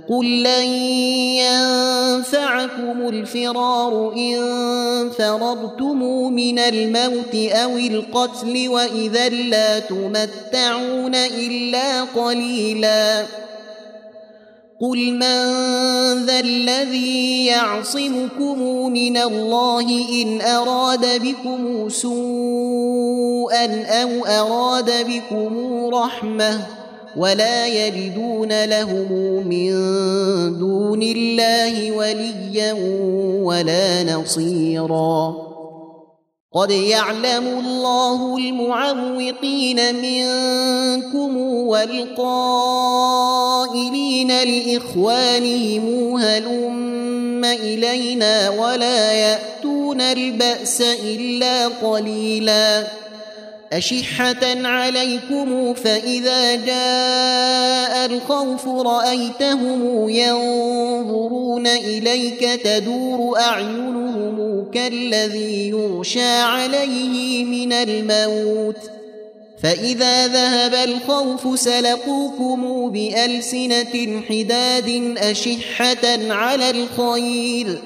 قل لن ينفعكم الفرار إن فررتم من الموت أو القتل وإذا لا تمتعون إلا قليلا قل من ذا الذي يعصمكم من الله إن أراد بكم سوءا أو أراد بكم رحمة ولا يجدون لهم من دون الله وليا ولا نصيرا قد يعلم الله المعوقين منكم والقائلين لإخوانهم هلم إلينا ولا يأتون البأس إلا قليلا أشحة عليكم فإذا جاء الخوف رأيتهم ينظرون إليك تدور أعينهم كالذي يغشى عليه من الموت فإذا ذهب الخوف سلقوكم بألسنة حداد أشحة على الخير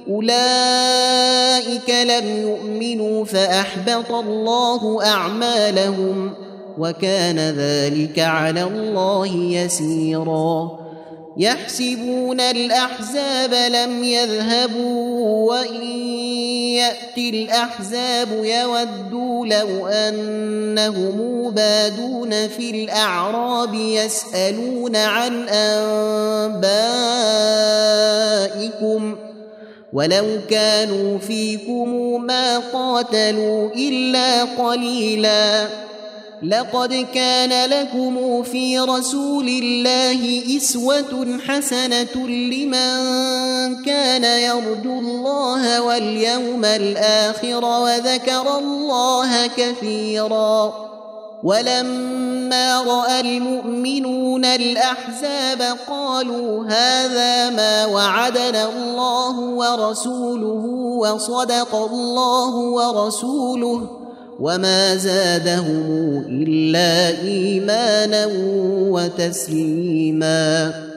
أولئك لم يؤمنوا فأحبط الله أعمالهم وكان ذلك على الله يسيرا يحسبون الأحزاب لم يذهبوا وإن يأتي الأحزاب يودوا لو أنهم بادون في الأعراب يسألون عن أنبائكم ولو كانوا فيكم ما قاتلوا إلا قليلا لقد كان لكم في رسول الله أسوة حسنة لمن كان يرجو الله واليوم الآخر وذكر الله كثيرا ولما رأى المؤمنون الأحزاب قالوا هذا ما وعدنا الله ورسوله وصدق الله ورسوله وما زادهم إلا إيمانا وتسليما